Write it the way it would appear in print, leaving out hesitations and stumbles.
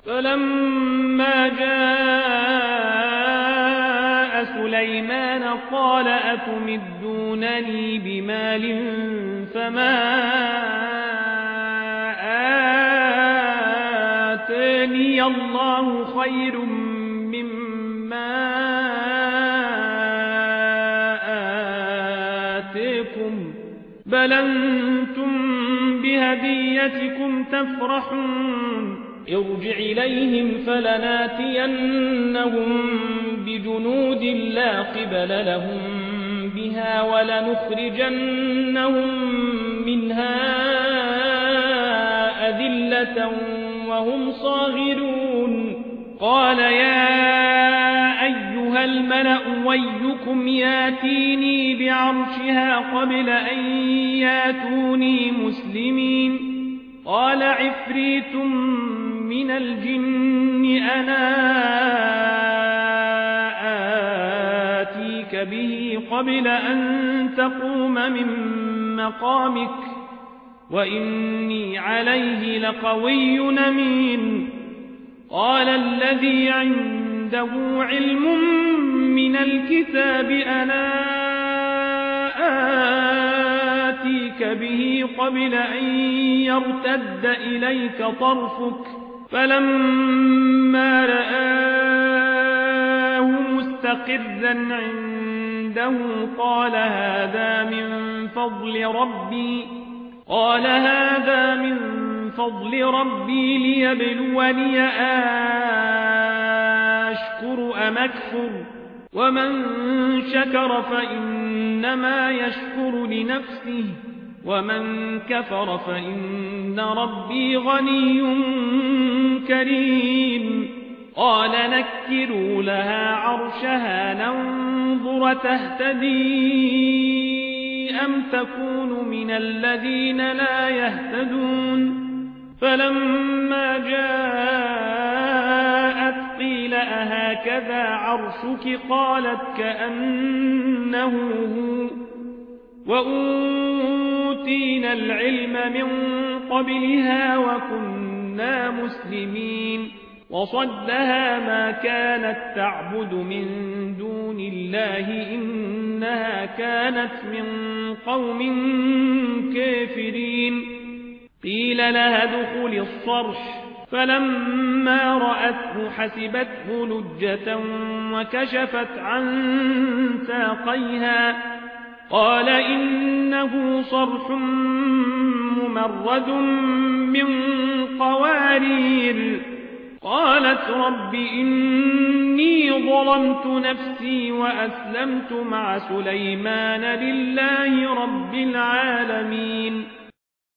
فلما جاء سليمان قال أتمدونني بمال فما آتاني الله خير مما آتيكم بل أنتم بهديتكم تفرحون ارجع إليهم فلناتينهم بجنود لا قبل لهم بها ولنخرجنهم منها أذلة وهم صاغرون قال يا أيها الملأ ويكم ياتيني بعرشها قبل أن ياتوني مسلمين قال عفريت من الجن أنا آتيك به قبل أن تقوم من مقامك وإني عليه لقوي أمين قال الذي عنده علم من الكتاب أنا آتيك به قبل أن يرتد إليك طرفك فلما رآه مستقرا عنده قال هذا من فضل ربي ليبلوني أشكر أم أكفر ومن شكر فإنما يشكر لنفسه ومن كفر فإن ربي غني كريم قال نكروا لها عرشها ننظر تهتدي أم تكون من الذين لا يهتدون فلما جاءت قيل أهكذا عرشك قالت كأنه هو وأوتينا العلم من قبلها وكنا مسلمين وصدها ما كانت تعبد من دون الله إنها كانت من قوم كافرين قيل لها ادخل الصرح فلما رأته حسبته لجة وكشفت عن ساقيها قال إنه صرح ممرد من قوارير قالت رب إني ظلمت نفسي وأسلمت مع سليمان لله رب العالمين